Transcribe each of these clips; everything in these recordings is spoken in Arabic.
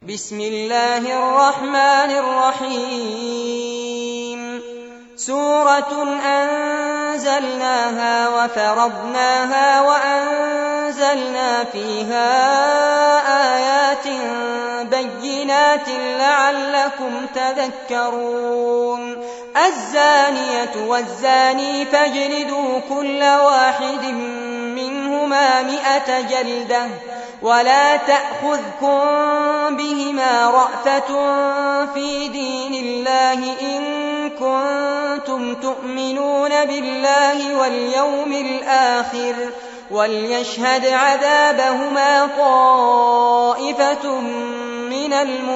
بسم الله الرحمن الرحيم سورة أنزلناها وفرضناها وأنزلنا فيها آيات بينات لعلكم تذكرون الزانية والزاني فاجلدوا كل واحد منهما 100 جلدة ولا تأخذكم بهما رأفة في دين الله إن كنتم تؤمنون بالله واليوم الآخر وليشهد عذابهما طائفة من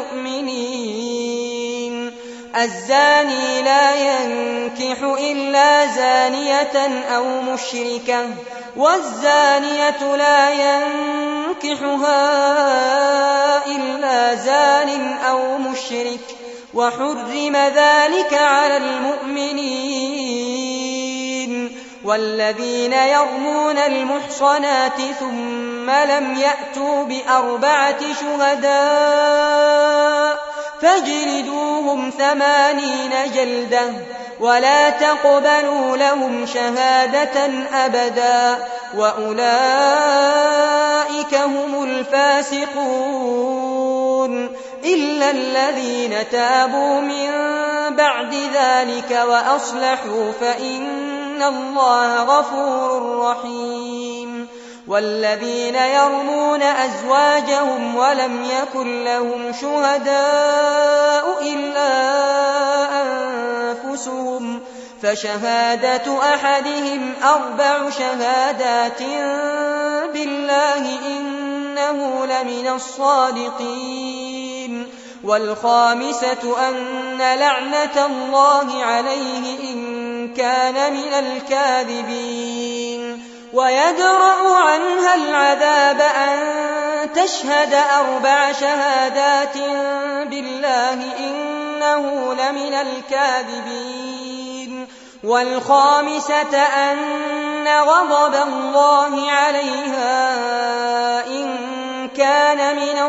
المؤمنين الزاني لا ينكح إلا زانية أو مشركة والزانية لا ينكحها إلا زان أو مشرك وحرم ذلك على المؤمنين والذين يرمون المحصنات ثم لم يأتوا ب4 شهداء فاجلدوهم 80 جلدة ولا تقبلوا لهم شهادة أبدا وأولئك هم الفاسقون إلا الذين تابوا من بعد ذلك وأصلحوا فإن الله غفور رحيم والذين يرمون أزواجهم ولم يكن لهم شهداء إلا أنفسهم فشهادة أحدهم 4 شهادات بالله إنه لمن الصادقين والخامسة أن لعنة الله عليه إن كان من الكاذبين ويدرأ عنها العذاب أن تشهد 4 شهادات بالله إنه لمن الكاذبين والخامسة أن غضب الله عليها إن كان من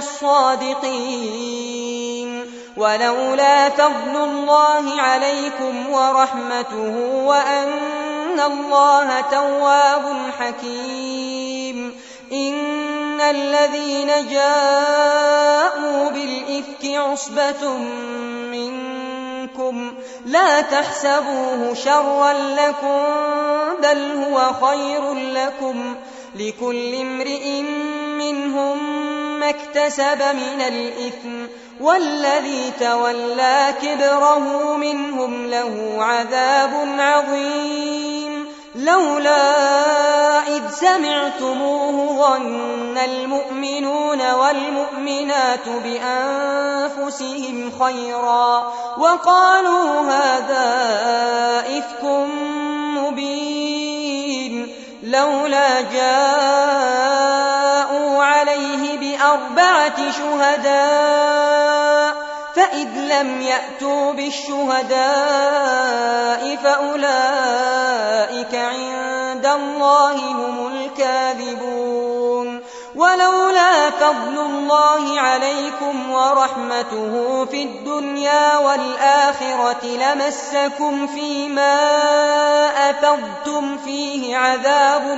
الصادقين ولولا فضل الله عليكم ورحمته وأن الله تواب حكيم إن الذين جاءوا بالإفك عصبة منكم لا تحسبوه شرا لكم بل هو خير لكم لكل امرئ منهم ما اكتسب من الإثم والذي تولى كبره منهم له عذاب عظيم لولا إذ سمعتموه ظن المؤمنون والمؤمنات بأنفسهم خيرا وقالوا هذا إفك مبين لولا جاءوا عليه ب4 شهداء فإذ لم يأتوا بالشهداء فأولئك عند الله هم الكاذبون ولولا فضل الله عليكم ورحمته في الدنيا والآخرة لمسكم فيما أفضتم فيه عذاب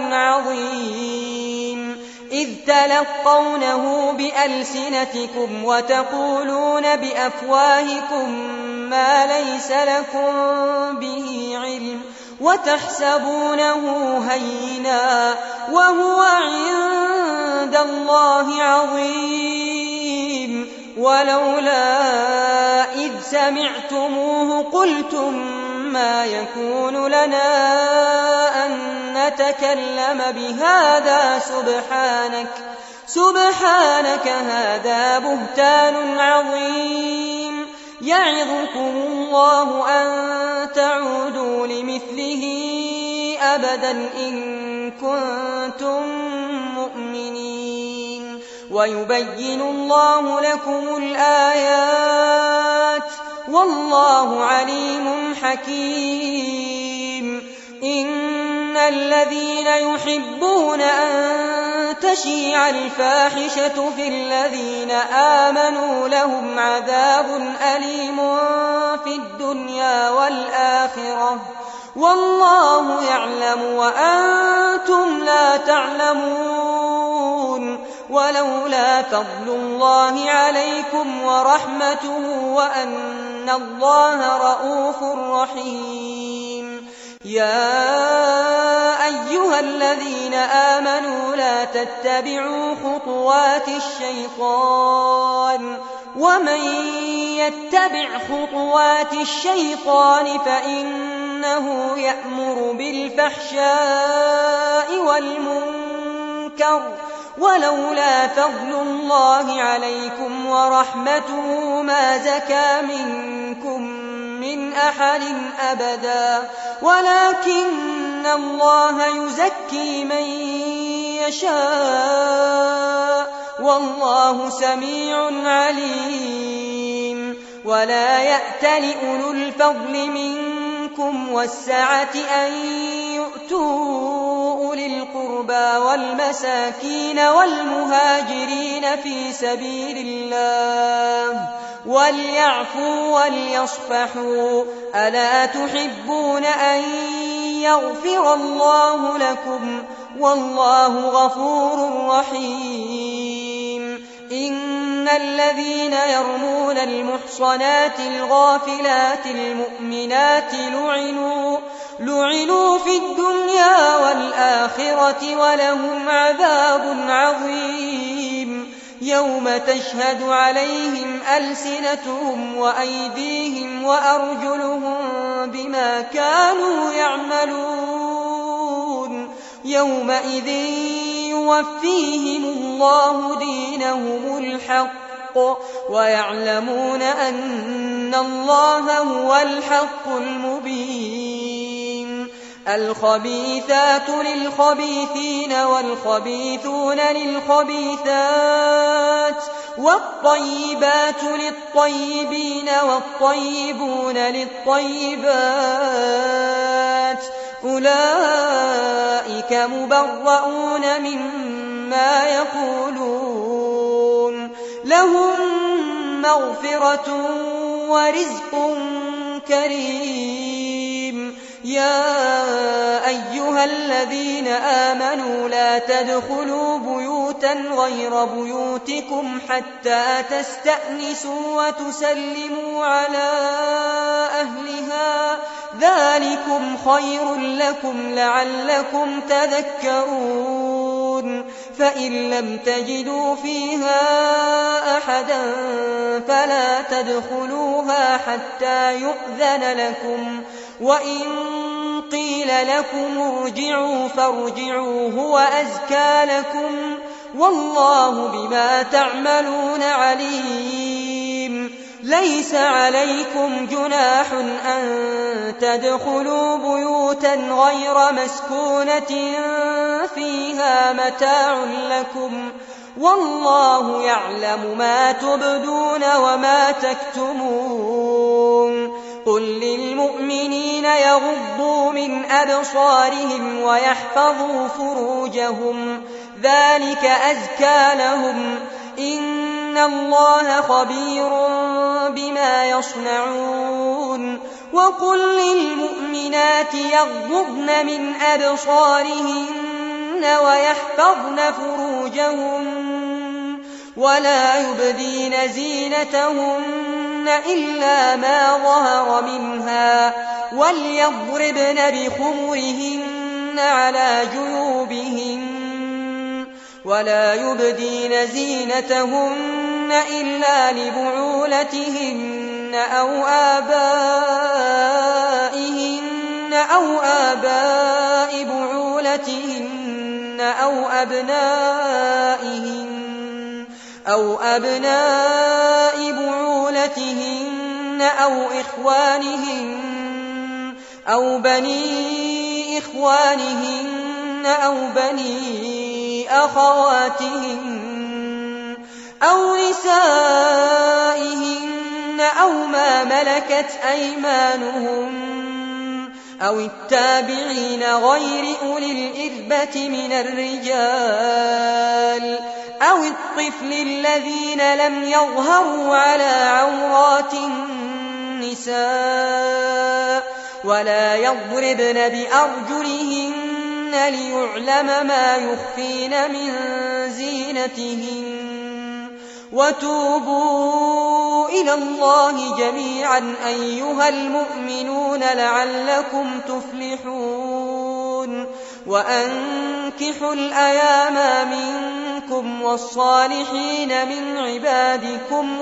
عظيم إذ تلقونه بألسنتكم وتقولون بأفواهكم ما ليس لكم به علم وتحسبونه هينا وهو عند الله عظيم ولولا إذ سمعتموه قلتم ما يكون لنا أن نتكلم بهذا سبحانك هذا بهتان عظيم يعظكم الله أن تعودوا لمثله أبدا إن كنتم مؤمنين ويبين الله لكم الآيات والله عليم حكيم إن الذين يحبون أن تشيع الفاحشة في الذين آمنوا لهم عذاب أليم في الدنيا والآخرة والله يعلم وأنتم لا تعلمون ولولا فضل الله عليكم ورحمته وأن الله رءوف رحيم يا أيها الذين آمنوا لا تتبعوا خطوات الشيطان ومن يتبع خطوات الشيطان فإنه يأمر بالفحشاء والمنكر ولولا فضل الله عليكم ورحمته ما زكى منكم من أحد أبدا ولكن الله يزكي من يشاء والله سميع عليم ولا يأتل أولو الفضل منكم والسعة أن يؤتوا أولي القربى والمساكين والمهاجرين في سبيل الله وليعفوا وليصفحوا ألا تحبون أن يغفر الله لكم والله غفور رحيم إن الذين يرمون المحصنات الغافلات المؤمنات لعنوا في الدنيا والآخرة ولهم عذاب عظيم يوم تشهد عليهم ألسنتهم وأيديهم وأرجلهم بما كانوا يعملون يومئذ يوفيهم الله دينهم الحق ويعلمون أن الله هو الحق المبين الخبيثات للخبيثين والخبيثون للخبيثات والطيبات للطيبين والطيبون للطيبات أولئك مبرؤون مما يقولون لهم مغفرة ورزق كريم يا أيها الذين آمنوا لا تدخلوا بيوتا غير بيوتكم حتى تستأنسوا وتسلموا على أهلها ذلكم خير لكم لعلكم تذكرون فإن لم تجدوا فيها أحدا فلا تدخلوها حتى يؤذن لكم وإن قيل لكم ارجعوا فارجعوا هو أزكى لكم والله بما تعملون عليم ليس عليكم جناح أن تدخلوا بيوتا غير مسكونة فيها متاع لكم والله يعلم ما تبدون وما تكتمون قل للمؤمنين يغضوا من أبصارهم ويحفظوا فروجهم ذلك أزكى لهم إن الله خبير بما يصنعون وقل للمؤمنات يغضضن من أبصارهن ويحفظن فروجهن ولا يبدين زينتهن إلا ما ظهر منها وليضربن بخمرهن على جيوبهن ولا يبدين زينتهن إلا لبعولتهن أو آباء بعولتهن أو أبناء بعولتهن أو إخوانهن أو بني إخوانهن أو بني أخواتهن أو نسائهن أو ما ملكت أيمانهن أو التابعين غير أولي الإربة من الرجال أو الطفل الذين لم يظهروا على عورات النساء ولا يضربن بأرجلهن ليعلم ما يخفين من زينتهن وتوبوا إلى الله جميعا أيها المؤمنون لعلكم تفلحون وأنكحوا الأيام منكم والصالحين من عبادكم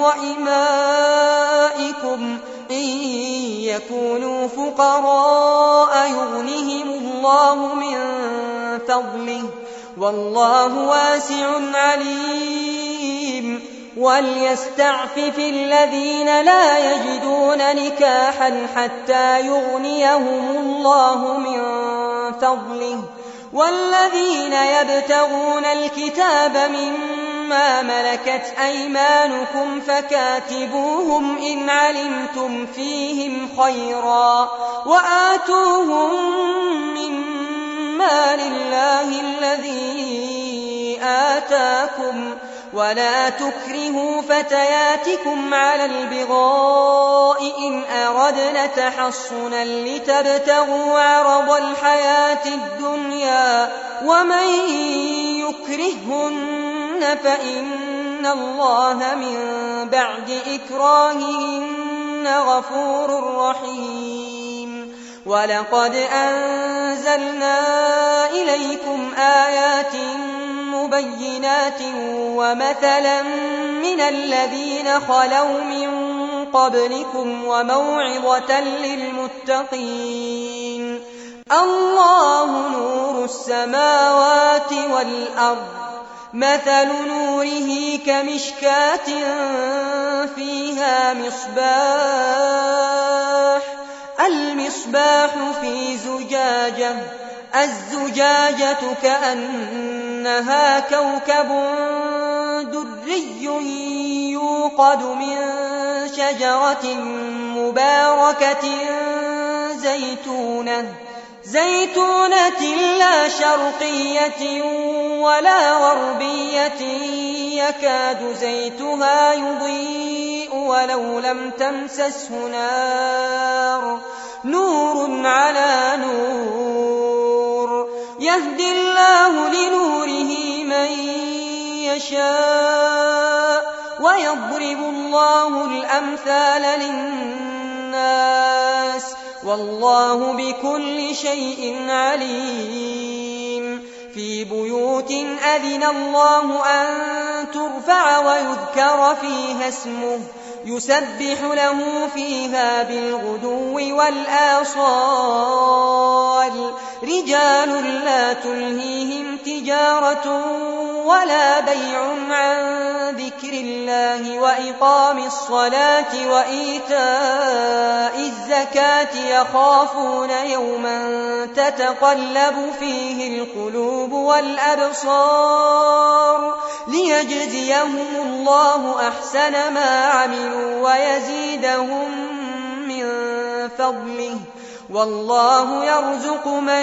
وإمائكم إن يكونوا فقراء يغنهم الله من فضله والله واسع عليم وليستعفف الذين لا يجدون نكاحا حتى يغنيهم الله من فضله والذين يبتغون الكتاب مما ملكت أيمانكم فكاتبوهم إن علمتم فيهم خيرا وآتوهم مما لله الذي آتاكم ولا تكرهوا فتياتكم على البغاء إن أردنا تحصنا لتبتغوا عرض الحياة الدنيا ومن يكرهن فإن الله من بعد إكراههن غفور رحيم ولقد أنزلنا إليكم آيات مبينات ومثلا من الذين خلوا من قبلكم وموعظة للمتقين الله نور السماوات والأرض مثل نوره كمشكاة فيها المصباح في زجاجة الزجاجة كأنها كوكب دري يوقد من شجرة مباركة زيتونة لا شرقية ولا غربية يكاد زيتها يضيء ولو لم تمسسه نور على نور يهدي الله لنوره من يشاء ويضرب الله الأمثال للناس والله بكل شيء عليم في بيوت أذن الله أن ترفع ويذكر فيها اسمه يسبح له فيها بالغدو والآصال رجال لا تلهيهم تجارة ولا بيع عن ذكر الله وإقام الصلاة وإيتاء الزكاة يخافون يوما تتقلب فيه القلوب والأبصار ليجزيهم الله أحسن ما عملوا ويزيدهم من فضله والله يرزق من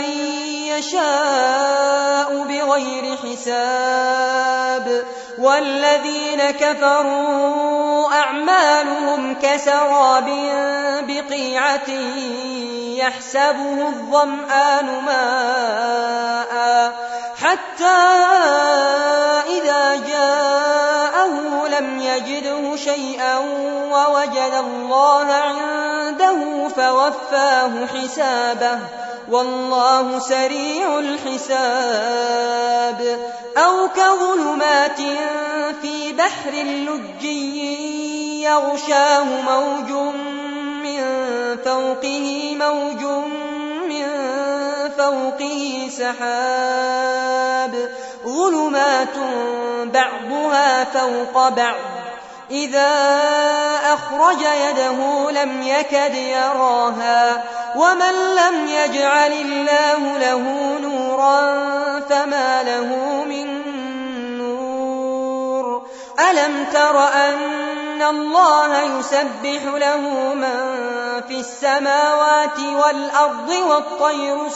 يشاء بغير حساب والذين كفروا أعمالهم كسراب بقيعة يحسبه الظمآن ماء حتى إذا جاءه لم يجده شيئا ووجد الله عنده فوفاه حسابه والله سريع الحساب أو كظلمات في بحر لجي يغشاه موج من فوقه سحاب ظلمات بعضها فوق بعض إذا أخرج يده لم يكد يراها ومن لم يجعل الله له نورا فما له من نور ألم تر أن أن الله يسبح له من في السماوات والأرض والطير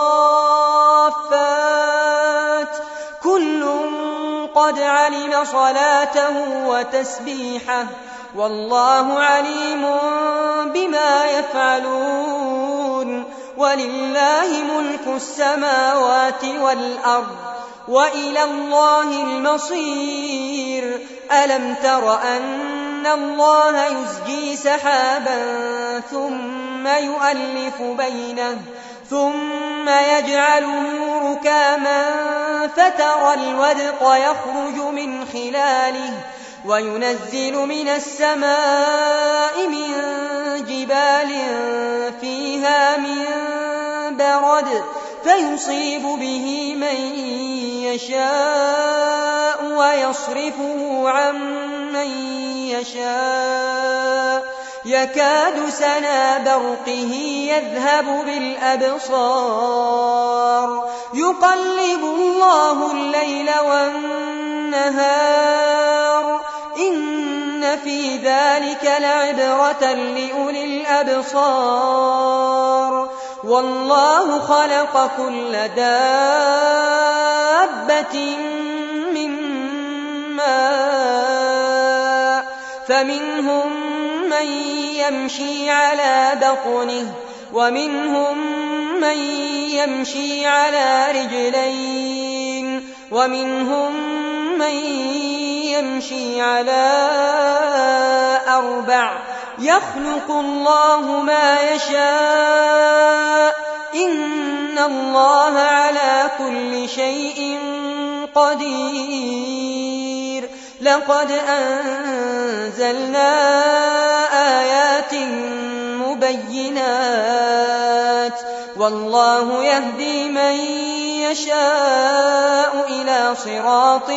صافات كل قد علم صلاته وتسبيحه والله عليم بما يفعلون ولله ملك السماوات والأرض وإلى الله المصير ألم تر أن الله يزجي سحابا ثم يؤلف بينه ثم يجعله ركاما فترى الودق يخرج من خلاله وينزل من السماء من جبال فيها من برد فيصيب به من يشاء ويصرفه عن من يشاء يكاد سنا برقه يذهب بالأبصار يقلب الله الليل والنهار إن في ذلك لعبرة لأولي الأبصار والله خلق كل دابة من ماء فمنهم من يمشي على بطنه ومنهم من يمشي على رجلين ومنهم من يمشي على أربع يخلق الله ما يشاء إن الله على كل شيء قدير لقد أنزلنا آيات مبينات والله يهدي من يشاء إلى صراط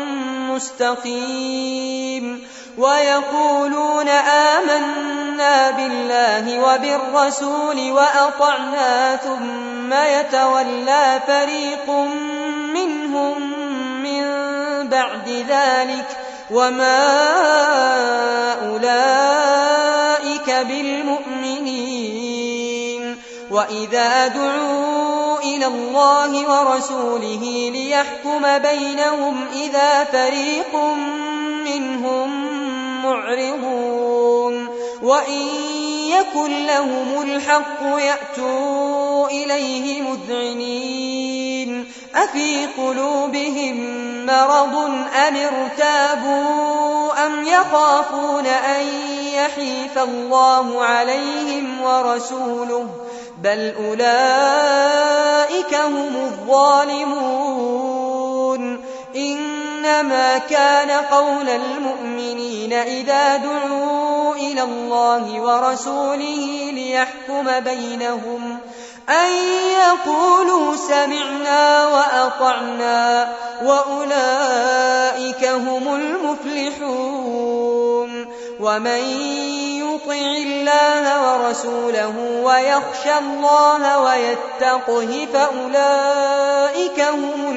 مستقيم ويقولون آمنا بالله وبالرسول وأطعنا ثم يتولى فريق منهم من بعد ذلك وما أولئك بالمؤمنين وإذا دعوا إلى الله ورسوله ليحكم بينهم إذا فريق منهم معرضون وإن يكن لهم الحق يأتوا إليه مذعنين أفي قلوبهم مرض أم ارتابوا أم يخافون أن يحيف الله عليهم ورسوله بل أولئك هم الظالمون إنما كان قول المؤمنين إذا دعوا إلى الله ورسوله ليحكم بينهم أن يقولوا سمعنا وأطعنا وأولئك هم المفلحون ومن يطع الله ورسوله ويخشى الله ويتقه فأولئك هم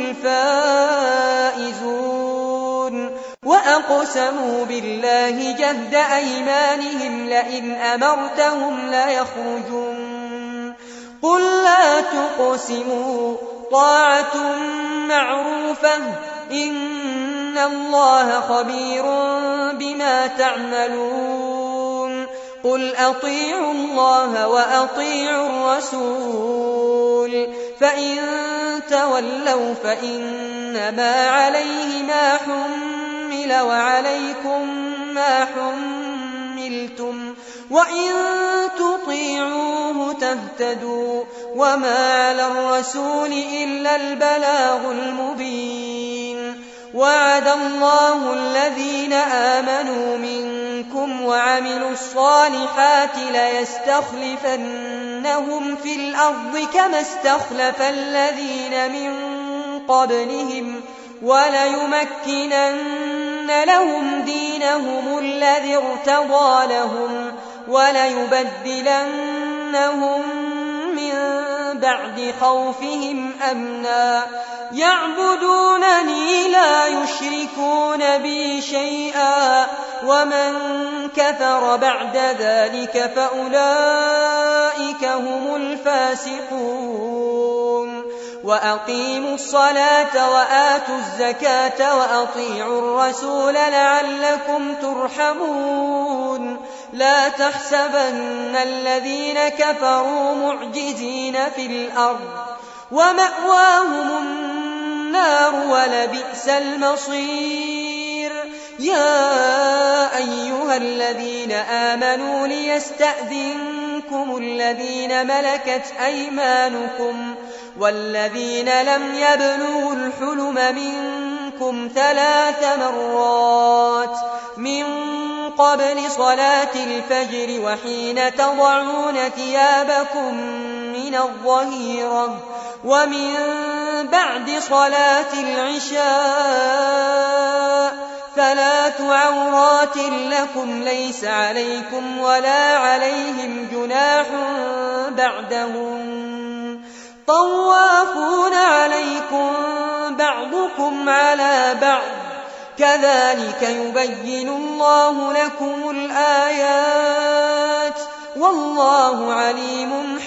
الفائزون وأقسموا بالله جهد أيمانهم لئن أمرتهم ليخرجون قل لا تقسموا طاعة معروفة إن الله خبير بما تعملون قل أطيعوا الله وأطيعوا الرسول فإن تولوا فإنما عليه ما حمل وعليكم ما حملتم وإن تطيعوه تهتدوا وما على الرسول إلا البلاغ المبين وعد الله الذين آمنوا منكم وعملوا الصالحات ليستخلفنهم في الأرض كما استخلف الذين من قبلهم وليمكنن لهم دينهم الذي ارتضى لهم وليبدلنهم من بعد خوفهم أمنا يعبدونني لا يشركون بي شيئا ومن كفر بعد ذلك فأولئك هم الفاسقون وأقيموا الصلاة وآتوا الزكاة وأطيعوا الرسول لعلكم ترحمون لا تحسبن الذين كفروا معجزين في الأرض ومأواهم النار ولبئس المصير يا أيها الذين آمنوا ليستأذنكم الذين ملكت أيمانكم والذين لم يبلغوا الحلم منكم 3 مرات من قبل صلاة الفجر وحين تضعون ثيابكم من الظهيرة ومن بعد صلاة العشاء 3 عورات لكم ليس عليكم ولا عليهم جناح بعدهم طوافون عليكم بعضكم على بعض كذلك يبين الله لكم الآيات والله عليم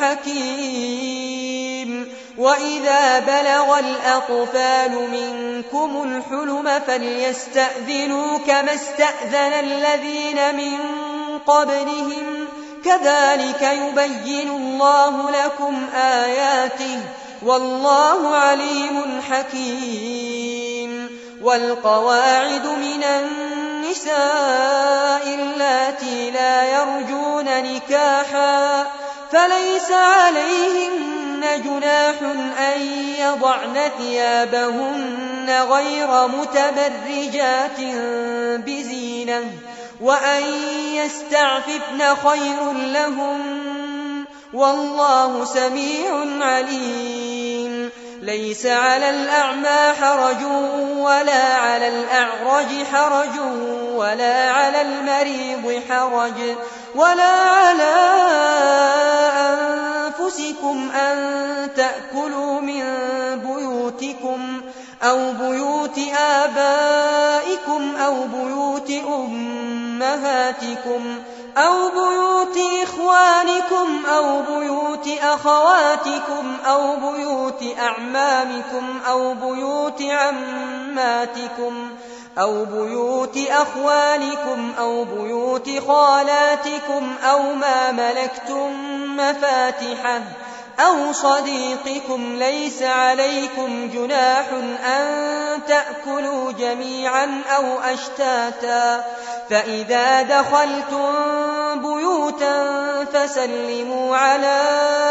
حكيم وإذا بلغ الأطفال منكم الحلم فليستأذنوا كما استأذن الذين من قبلهم كذلك يبين الله لكم آياته والله عليم حكيم والقواعد من النساء اللاتي لا يرجون نكاحا فليس عليهن جناح أن يضعن ثيابهن غير متبرجات بزينة وأن يستعففن خير لهم والله سميع عليم ليس على الأعمى حرج ولا على الأعرج حرج ولا على المريض حرج ولا على أنفسكم أن تأكلوا من بيوتكم أو بيوت آبائكم أو بيوت أمهاتكم أو بيوت إخوانكم أو بيوت أخواتكم أو بيوت أعمامكم أو بيوت عماتكم أو بيوت أخوالكم أو بيوت خالاتكم أو ما ملكتم مفاتحه أو صديقكم ليس عليكم جناح أن تأكلوا جميعا أو أشتاتا فإذا دخلتم بيوتا فسلموا على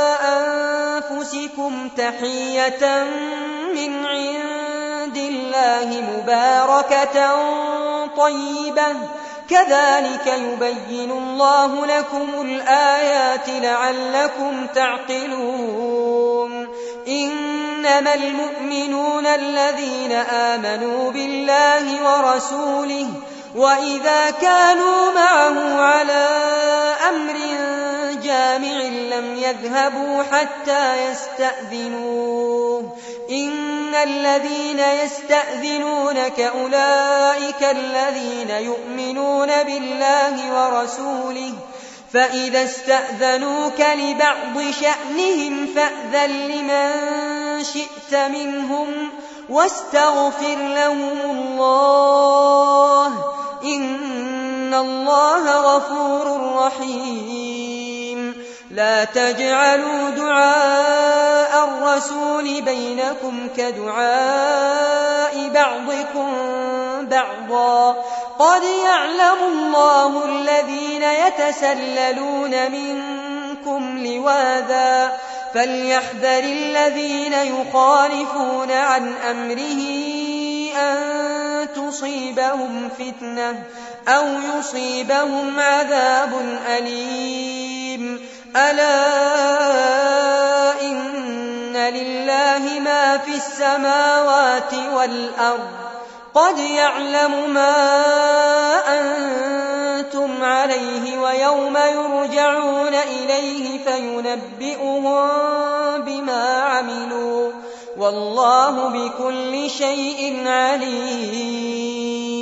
أنفسكم تحية من عند الله مباركة طيبة كذلك يبين الله لكم الآيات لعلكم تعقلون إنما المؤمنون الذين آمنوا بالله ورسوله وإذا كانوا معه على أمر جامع لم يذهبوا حتى يستأذنوه إن الذين يستأذنونك أولئك الذين يؤمنون بالله ورسوله فإذا استأذنوك لبعض شأنهم فأذن لمن شئت منهم واستغفر لهم الله إن الله غفور رحيم لا تجعلوا دعاء الرسول بينكم كدعاء بعضكم بعضا قد يعلم الله الذين يتسللون منكم لواذا فليحذر الذين يخالفون عن أمره أن تصيبهم فتنة أو يصيبهم عذاب أليم ألا إن لله ما في السماوات والأرض قد يعلم ما أنتم عليه ويوم يرجعون إليه فينبئهم بما عملوا والله بكل شيء عليم